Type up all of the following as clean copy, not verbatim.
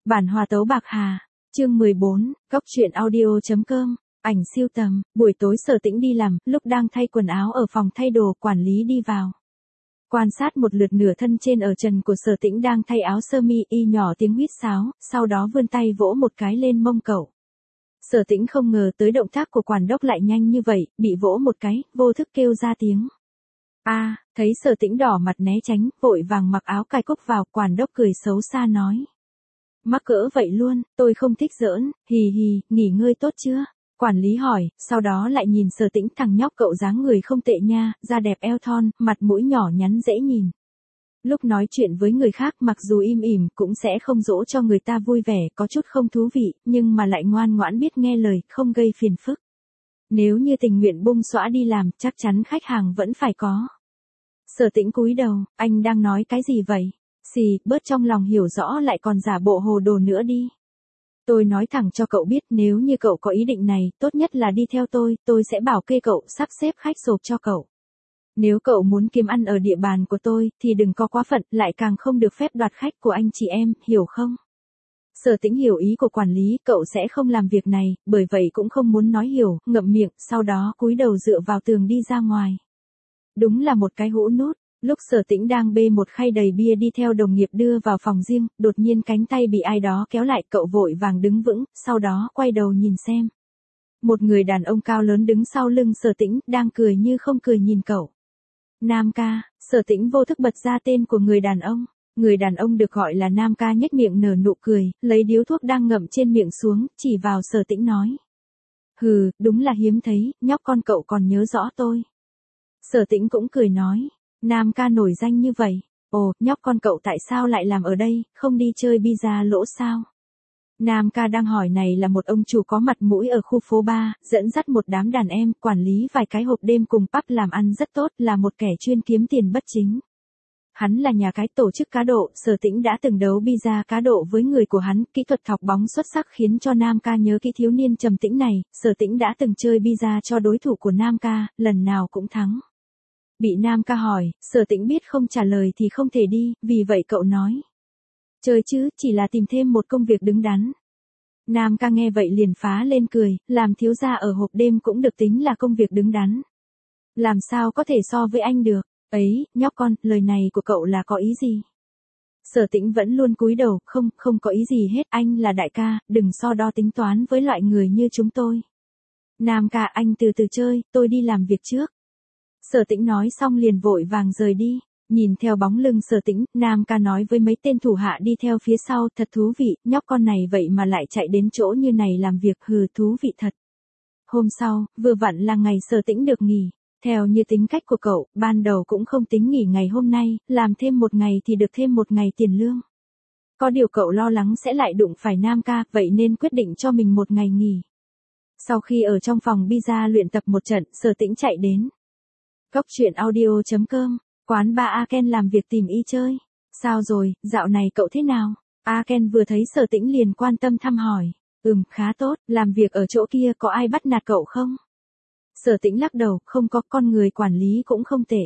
Bản hòa tấu Bạc Hà, chương 14, góc truyện audio.com, ảnh siêu tầm, buổi tối Sở Tĩnh đi làm, lúc đang thay quần áo ở phòng thay đồ, quản lý đi vào. Quan sát một lượt nửa thân trên ở trần của Sở Tĩnh đang thay áo sơ mi y nhỏ tiếng huýt sáo, sau đó vươn tay vỗ một cái lên mông cậu. Sở Tĩnh không ngờ tới động tác của quản đốc lại nhanh như vậy, bị vỗ một cái, vô thức kêu ra tiếng. Thấy Sở Tĩnh đỏ mặt né tránh, vội vàng mặc áo cài cúc vào, quản đốc cười xấu xa nói. Mắc cỡ vậy luôn, tôi không thích giỡn, hì hì, nghỉ ngơi tốt chưa? Quản lý hỏi, sau đó lại nhìn Sở Tĩnh, thằng nhóc cậu dáng người không tệ nha, da đẹp eo thon, mặt mũi nhỏ nhắn dễ nhìn. Lúc nói chuyện với người khác mặc dù im ỉm cũng sẽ không dỗ cho người ta vui vẻ, có chút không thú vị, nhưng mà lại ngoan ngoãn biết nghe lời, không gây phiền phức. Nếu như tình nguyện bung xõa đi làm, chắc chắn khách hàng vẫn phải có. Sở Tĩnh cúi đầu, anh đang nói cái gì vậy? Xì, bớt trong lòng hiểu rõ lại còn giả bộ hồ đồ nữa đi. Tôi nói thẳng cho cậu biết, nếu như cậu có ý định này, tốt nhất là đi theo tôi sẽ bảo kê cậu, sắp xếp khách sộp cho cậu. Nếu cậu muốn kiếm ăn ở địa bàn của tôi, thì đừng có quá phận, lại càng không được phép đoạt khách của anh chị em, hiểu không? Sở Tĩnh hiểu ý của quản lý, cậu sẽ không làm việc này, bởi vậy cũng không muốn nói hiểu, ngậm miệng, sau đó cúi đầu dựa vào tường đi ra ngoài. Đúng là một cái hũ nút. Lúc Sở Tĩnh đang bê một khay đầy bia đi theo đồng nghiệp đưa vào phòng riêng, đột nhiên cánh tay bị ai đó kéo lại, cậu vội vàng đứng vững, sau đó quay đầu nhìn xem. Một người đàn ông cao lớn đứng sau lưng Sở Tĩnh, đang cười như không cười nhìn cậu. Nam ca, Sở Tĩnh vô thức bật ra tên của người đàn ông. Người đàn ông được gọi là Nam ca nhếch miệng nở nụ cười, lấy điếu thuốc đang ngậm trên miệng xuống, chỉ vào Sở Tĩnh nói. Hừ, đúng là hiếm thấy, nhóc con cậu còn nhớ rõ tôi. Sở Tĩnh cũng cười nói. Nam ca nổi danh như vậy, ồ, nhóc con cậu tại sao lại làm ở đây, không đi chơi pizza lỗ sao? Nam ca đang hỏi này là một ông chủ có mặt mũi ở khu phố 3, dẫn dắt một đám đàn em, quản lý vài cái hộp đêm cùng pub làm ăn rất tốt, là một kẻ chuyên kiếm tiền bất chính. Hắn là nhà cái tổ chức cá độ, Sở Tĩnh đã từng đấu pizza cá độ với người của hắn, kỹ thuật thọc bóng xuất sắc khiến cho Nam ca nhớ kỹ thiếu niên trầm tĩnh này, Sở Tĩnh đã từng chơi pizza cho đối thủ của Nam ca, lần nào cũng thắng. Bị Nam ca hỏi, Sở Tĩnh biết không trả lời thì không thể đi, vì vậy cậu nói. Chơi chứ, chỉ là tìm thêm một công việc đứng đắn. Nam ca nghe vậy liền phá lên cười, làm thiếu gia ở hộp đêm cũng được tính là công việc đứng đắn. Làm sao có thể so với anh được, ấy, nhóc con, lời này của cậu là có ý gì? Sở Tĩnh vẫn luôn cúi đầu, không có ý gì hết, anh là đại ca, đừng so đo tính toán với loại người như chúng tôi. Nam ca, anh từ từ chơi, tôi đi làm việc trước. Sở Tĩnh nói xong liền vội vàng rời đi, nhìn theo bóng lưng Sở Tĩnh, Nam ca nói với mấy tên thủ hạ đi theo phía sau, thật thú vị, nhóc con này vậy mà lại chạy đến chỗ như này làm việc, hừ, thú vị thật. Hôm sau, vừa vặn là ngày Sở Tĩnh được nghỉ, theo như tính cách của cậu, ban đầu cũng không tính nghỉ ngày hôm nay, làm thêm một ngày thì được thêm một ngày tiền lương. Có điều cậu lo lắng sẽ lại đụng phải Nam ca, vậy nên quyết định cho mình một ngày nghỉ. Sau khi ở trong phòng pizza luyện tập một trận, Sở Tĩnh chạy đến. Góc truyện audio.com, quán bar Aken làm việc tìm y chơi. Sao rồi, dạo này cậu thế nào? Aken vừa thấy Sở Tĩnh liền quan tâm thăm hỏi. Khá tốt, làm việc ở chỗ kia có ai bắt nạt cậu không? Sở Tĩnh lắc đầu, không có, con người quản lý cũng không tệ.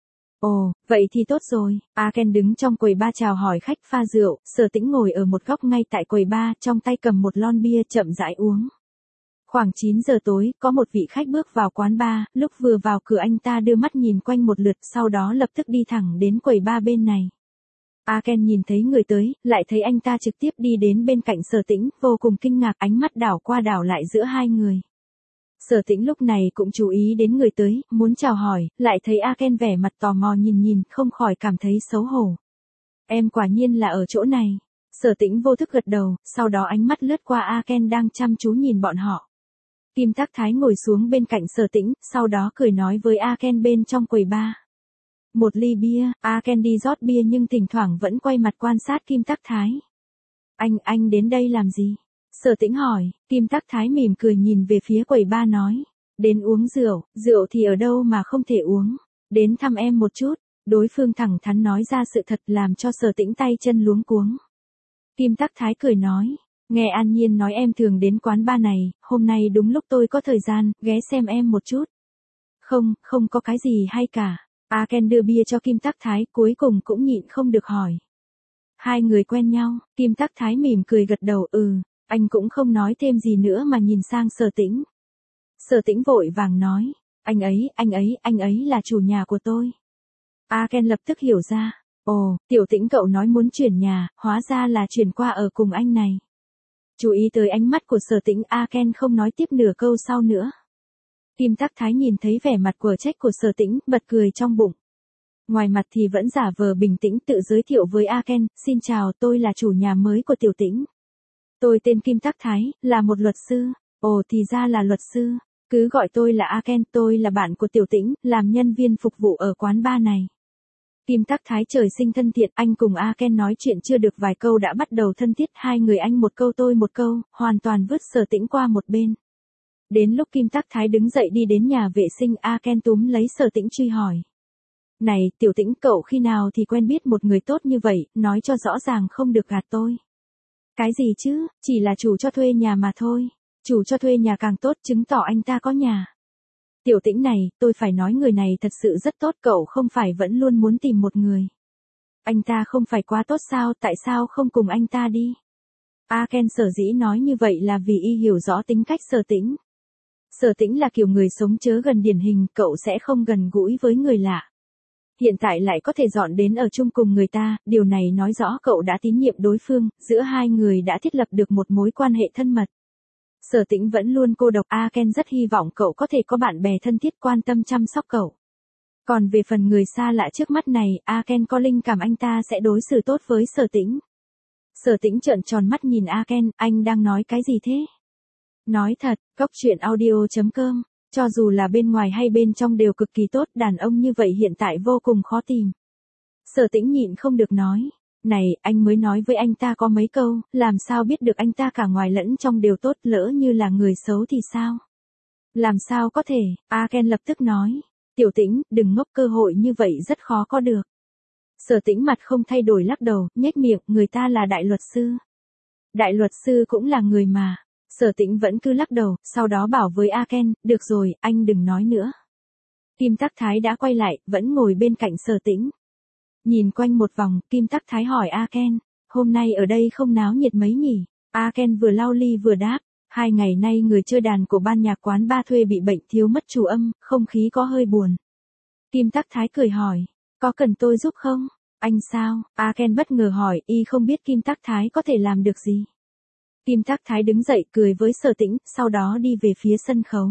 Ồ, vậy thì tốt rồi. Aken đứng trong quầy bar chào hỏi khách pha rượu, Sở Tĩnh ngồi ở một góc ngay tại quầy bar, trong tay cầm một lon bia chậm rãi uống. Khoảng 9 giờ tối, có một vị khách bước vào quán bar, lúc vừa vào cửa anh ta đưa mắt nhìn quanh một lượt, sau đó lập tức đi thẳng đến quầy bar bên này. Aken nhìn thấy người tới, lại thấy anh ta trực tiếp đi đến bên cạnh Sở Tĩnh, vô cùng kinh ngạc, ánh mắt đảo qua đảo lại giữa hai người. Sở Tĩnh lúc này cũng chú ý đến người tới, muốn chào hỏi, lại thấy Aken vẻ mặt tò mò nhìn, không khỏi cảm thấy xấu hổ. Em quả nhiên là ở chỗ này. Sở Tĩnh vô thức gật đầu, sau đó ánh mắt lướt qua Aken đang chăm chú nhìn bọn họ. Kim Tắc Thái ngồi xuống bên cạnh Sở Tĩnh, sau đó cười nói với Aken bên trong quầy bar. Một ly bia, Aken đi rót bia nhưng thỉnh thoảng vẫn quay mặt quan sát Kim Tắc Thái. Anh đến đây làm gì? Sở Tĩnh hỏi, Kim Tắc Thái mỉm cười nhìn về phía quầy bar nói. Đến uống rượu thì ở đâu mà không thể uống. Đến thăm em một chút, đối phương thẳng thắn nói ra sự thật làm cho Sở Tĩnh tay chân luống cuống. Kim Tắc Thái cười nói. Nghe An Nhiên nói em thường đến quán bar này, hôm nay đúng lúc tôi có thời gian, ghé xem em một chút. Không có cái gì hay cả. Aken đưa bia cho Kim Tắc Thái, cuối cùng cũng nhịn không được hỏi. Hai người quen nhau, Kim Tắc Thái mỉm cười gật đầu, anh cũng không nói thêm gì nữa mà nhìn sang Sở Tĩnh. Sở Tĩnh vội vàng nói, anh ấy là chủ nhà của tôi. A Ken lập tức hiểu ra, ồ, Tiểu Tĩnh cậu nói muốn chuyển nhà, hóa ra là chuyển qua ở cùng anh này. Chú ý tới ánh mắt của Sở Tĩnh, A Ken không nói tiếp nửa câu sau nữa. Kim Tắc Thái nhìn thấy vẻ mặt của trách của Sở Tĩnh, bật cười trong bụng. Ngoài mặt thì vẫn giả vờ bình tĩnh tự giới thiệu với A Ken, xin chào, tôi là chủ nhà mới của Tiểu Tĩnh. Tôi tên Kim Tắc Thái, là một luật sư. Ồ, thì ra là luật sư. Cứ gọi tôi là A Ken, tôi là bạn của Tiểu Tĩnh, làm nhân viên phục vụ ở quán bar này. Kim Tắc Thái trời sinh thân thiện, anh cùng A Ken nói chuyện chưa được vài câu đã bắt đầu thân thiết, hai người anh một câu tôi một câu, hoàn toàn vứt Sở Tĩnh qua một bên. Đến lúc Kim Tắc Thái đứng dậy đi đến nhà vệ sinh, A Ken túm lấy Sở Tĩnh truy hỏi. Này, Tiểu Tĩnh, cậu khi nào thì quen biết một người tốt như vậy, nói cho rõ ràng không được gạt tôi. Cái gì chứ, chỉ là chủ cho thuê nhà mà thôi. Chủ cho thuê nhà càng tốt, chứng tỏ anh ta có nhà. Tiểu Tĩnh này, tôi phải nói người này thật sự rất tốt, cậu không phải vẫn luôn muốn tìm một người. Anh ta không phải quá tốt sao, tại sao không cùng anh ta đi? A Ken sở dĩ nói như vậy là vì y hiểu rõ tính cách Sở Tĩnh. Sở Tĩnh là kiểu người sống chớ gần điển hình, cậu sẽ không gần gũi với người lạ. Hiện tại lại có thể dọn đến ở chung cùng người ta, điều này nói rõ cậu đã tín nhiệm đối phương, giữa hai người đã thiết lập được một mối quan hệ thân mật. Sở Tĩnh vẫn luôn cô độc, A Ken rất hy vọng cậu có thể có bạn bè thân thiết quan tâm chăm sóc cậu. Còn về phần người xa lạ trước mắt này, A Ken có linh cảm anh ta sẽ đối xử tốt với Sở Tĩnh. Sở Tĩnh trợn tròn mắt nhìn A Ken, anh đang nói cái gì thế? Nói thật, coctruyện.audio.com, cho dù là bên ngoài hay bên trong đều cực kỳ tốt, đàn ông như vậy hiện tại vô cùng khó tìm. Sở Tĩnh nhịn không được nói. Này, anh mới nói với anh ta có mấy câu, làm sao biết được anh ta cả ngoài lẫn trong đều tốt, lỡ như là người xấu thì sao? Làm sao có thể, A Ken lập tức nói. Tiểu Tĩnh, đừng ngốc, cơ hội như vậy rất khó có được. Sở Tĩnh mặt không thay đổi lắc đầu, nhếch miệng, người ta là đại luật sư. Đại luật sư cũng là người mà. Sở Tĩnh vẫn cứ lắc đầu, sau đó bảo với A Ken, được rồi, anh đừng nói nữa. Kim Tắc Thái đã quay lại, vẫn ngồi bên cạnh Sở Tĩnh. Nhìn quanh một vòng, Kim Tắc Thái hỏi A Ken, hôm nay ở đây không náo nhiệt mấy nhỉ? A Ken vừa lau ly vừa đáp, 2 ngày nay người chơi đàn của ban nhạc quán ba thuê bị bệnh thiếu mất chủ âm, không khí có hơi buồn. Kim Tắc Thái cười hỏi, có cần tôi giúp không? Anh sao? A Ken bất ngờ hỏi, y không biết Kim Tắc Thái có thể làm được gì. Kim Tắc Thái đứng dậy cười với Sở Tĩnh, sau đó đi về phía sân khấu.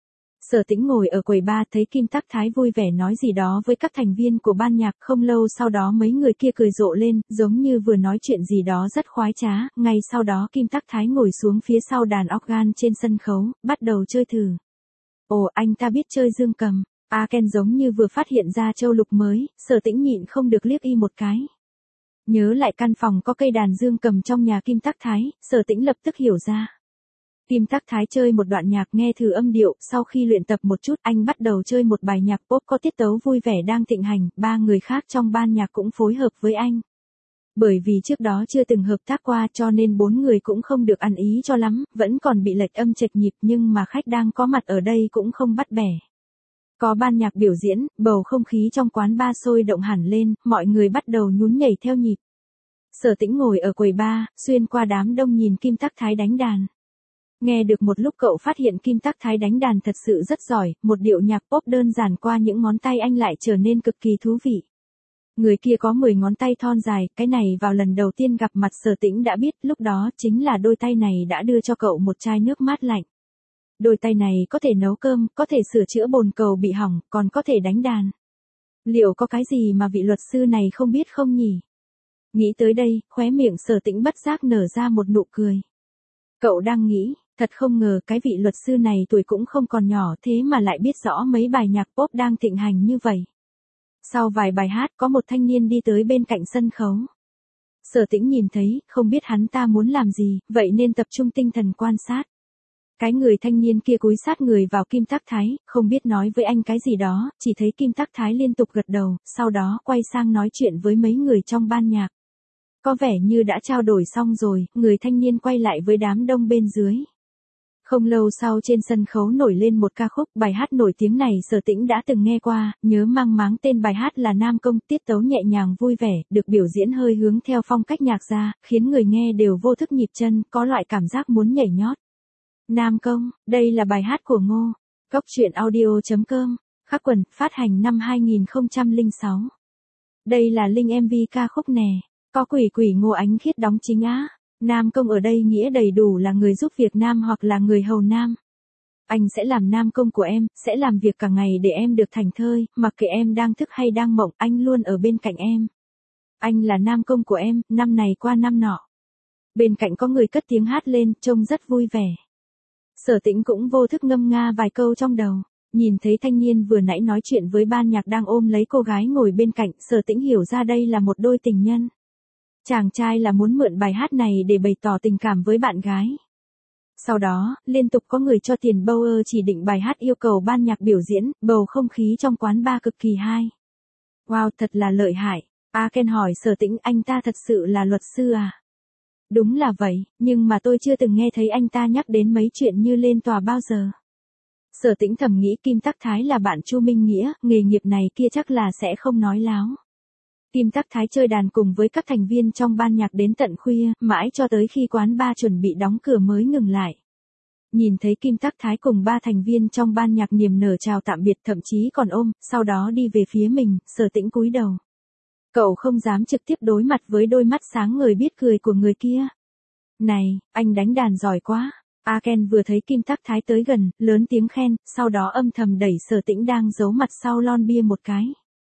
Sở Tĩnh ngồi ở quầy bar thấy Kim Tắc Thái vui vẻ nói gì đó với các thành viên của ban nhạc, không lâu sau đó mấy người kia cười rộ lên, giống như vừa nói chuyện gì đó rất khoái trá, ngay sau đó Kim Tắc Thái ngồi xuống phía sau đàn organ trên sân khấu, bắt đầu chơi thử. Ồ, anh ta biết chơi dương cầm. A Ken giống như vừa phát hiện ra châu lục mới, Sở Tĩnh nhịn không được liếc y một cái. Nhớ lại căn phòng có cây đàn dương cầm trong nhà Kim Tắc Thái, Sở Tĩnh lập tức hiểu ra. Kim Tắc Thái chơi một đoạn nhạc nghe thử âm điệu, sau khi luyện tập một chút anh bắt đầu chơi một bài nhạc pop có tiết tấu vui vẻ đang thịnh hành, 3 người khác trong ban nhạc cũng phối hợp với anh. Bởi vì trước đó chưa từng hợp tác qua cho nên 4 người cũng không được ăn ý cho lắm, vẫn còn bị lệch âm chệch nhịp nhưng mà khách đang có mặt ở đây cũng không bắt bẻ. Có ban nhạc biểu diễn, bầu không khí trong quán bar sôi động hẳn lên, mọi người bắt đầu nhún nhảy theo nhịp. Sở Tĩnh ngồi ở quầy bar, xuyên qua đám đông nhìn Kim Tắc Thái đánh đàn. Nghe được một lúc cậu phát hiện Kim Tắc Thái đánh đàn thật sự rất giỏi, một điệu nhạc pop đơn giản qua những ngón tay anh lại trở nên cực kỳ thú vị. Người kia có 10 ngón tay thon dài, cái này vào lần đầu tiên gặp mặt Sở Tĩnh đã biết, lúc đó chính là đôi tay này đã đưa cho cậu một chai nước mát lạnh. Đôi tay này có thể nấu cơm, có thể sửa chữa bồn cầu bị hỏng, còn có thể đánh đàn. Liệu có cái gì mà vị luật sư này không biết không nhỉ? Nghĩ tới đây, khóe miệng Sở Tĩnh bất giác nở ra một nụ cười. Cậu đang nghĩ, thật không ngờ cái vị luật sư này tuổi cũng không còn nhỏ thế mà lại biết rõ mấy bài nhạc pop đang thịnh hành như vậy. Sau vài bài hát có một thanh niên đi tới bên cạnh sân khấu. Sở Tĩnh nhìn thấy, không biết hắn ta muốn làm gì, vậy nên tập trung tinh thần quan sát. Cái người thanh niên kia cúi sát người vào Kim Tắc Thái, không biết nói với anh cái gì đó, chỉ thấy Kim Tắc Thái liên tục gật đầu, sau đó quay sang nói chuyện với mấy người trong ban nhạc. Có vẻ như đã trao đổi xong rồi, người thanh niên quay lại với đám đông bên dưới. Không lâu sau trên sân khấu nổi lên một ca khúc, bài hát nổi tiếng này Sở Tĩnh đã từng nghe qua, nhớ mang máng tên bài hát là Nam Công, tiết tấu nhẹ nhàng vui vẻ, được biểu diễn hơi hướng theo phong cách nhạc gia, khiến người nghe đều vô thức nhịp chân, có loại cảm giác muốn nhảy nhót. Nam Công, đây là bài hát của Ngô. Góc truyện audio.com, Khắc Quần, phát hành năm 2006. Đây là link MV ca khúc nè, có Quỷ Quỷ Ngô Ánh Khiết đóng chính á. Nam Công ở đây nghĩa đầy đủ là người giúp việc nam hoặc là người hầu nam. Anh sẽ làm nam công của em, sẽ làm việc cả ngày để em được thảnh thơi, mặc kệ em đang thức hay đang mộng, anh luôn ở bên cạnh em. Anh là nam công của em, năm này qua năm nọ. Bên cạnh có người cất tiếng hát lên, trông rất vui vẻ. Sở Tĩnh cũng vô thức ngâm nga vài câu trong đầu. Nhìn thấy thanh niên vừa nãy nói chuyện với ban nhạc đang ôm lấy cô gái ngồi bên cạnh, Sở Tĩnh hiểu ra đây là một đôi tình nhân. Chàng trai là muốn mượn bài hát này để bày tỏ tình cảm với bạn gái. Sau đó, liên tục có người cho tiền Bauer chỉ định bài hát yêu cầu ban nhạc biểu diễn, bầu không khí trong quán bar cực kỳ hay. Wow, thật là lợi hại. Ken hỏi Sở Tĩnh, anh ta thật sự là luật sư à? Đúng là vậy, nhưng mà tôi chưa từng nghe thấy anh ta nhắc đến mấy chuyện như lên tòa bao giờ. Sở Tĩnh thầm nghĩ Kim Tắc Thái là bạn Chu Minh Nghĩa, nghề nghiệp này kia chắc là sẽ không nói láo. Kim Tắc Thái chơi đàn cùng với các thành viên trong ban nhạc đến tận khuya, mãi cho tới khi quán bar chuẩn bị đóng cửa mới ngừng lại. Nhìn thấy Kim Tắc Thái cùng 3 thành viên trong ban nhạc niềm nở chào tạm biệt, thậm chí còn ôm, sau đó đi về phía mình, Sở Tĩnh cúi đầu. Cậu không dám trực tiếp đối mặt với đôi mắt sáng ngời biết cười của người kia. Này, anh đánh đàn giỏi quá. Ken vừa thấy Kim Tắc Thái tới gần, lớn tiếng khen, sau đó âm thầm đẩy Sở Tĩnh đang giấu mặt sau lon bia một cái.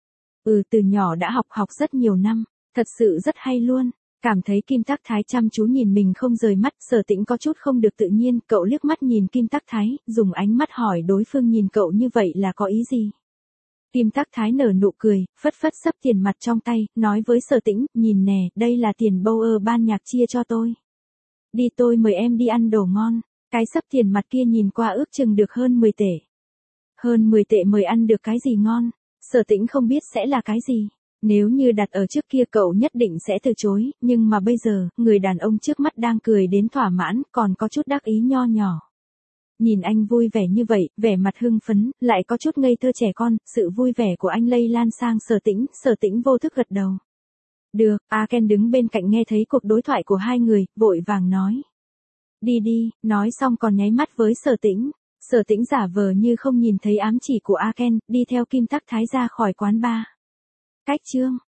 Từ nhỏ đã học rất nhiều năm, thật sự rất hay luôn. Cảm thấy Kim Tắc Thái chăm chú nhìn mình không rời mắt, Sở Tĩnh có chút không được tự nhiên, cậu liếc mắt nhìn Kim Tắc Thái, dùng ánh mắt hỏi đối phương nhìn cậu như vậy là có ý gì. Kim Tắc Thái nở nụ cười, phất phất xấp tiền mặt trong tay, nói với Sở Tĩnh, nhìn nè, đây là tiền Bauer ban nhạc chia cho tôi. Đi tôi mời em đi ăn đồ ngon. Cái xấp tiền mặt kia nhìn qua ước chừng được hơn 10 tệ. Hơn 10 tệ mời ăn được cái gì ngon? Sở Tĩnh không biết sẽ là cái gì. Nếu như đặt ở trước kia cậu nhất định sẽ từ chối, nhưng mà bây giờ, người đàn ông trước mắt đang cười đến thỏa mãn, còn có chút đắc ý nho nhỏ. Nhìn anh vui vẻ như vậy, vẻ mặt hưng phấn, lại có chút ngây thơ trẻ con, sự vui vẻ của anh lây lan sang Sở Tĩnh vô thức gật đầu. Được, Ken đứng bên cạnh nghe thấy cuộc đối thoại của hai người, vội vàng nói. Đi đi, nói xong còn nháy mắt với Sở Tĩnh. Sở Tĩnh giả vờ như không nhìn thấy ám chỉ của Ken, đi theo Kim Tắc Thái ra khỏi quán bar. Cách chương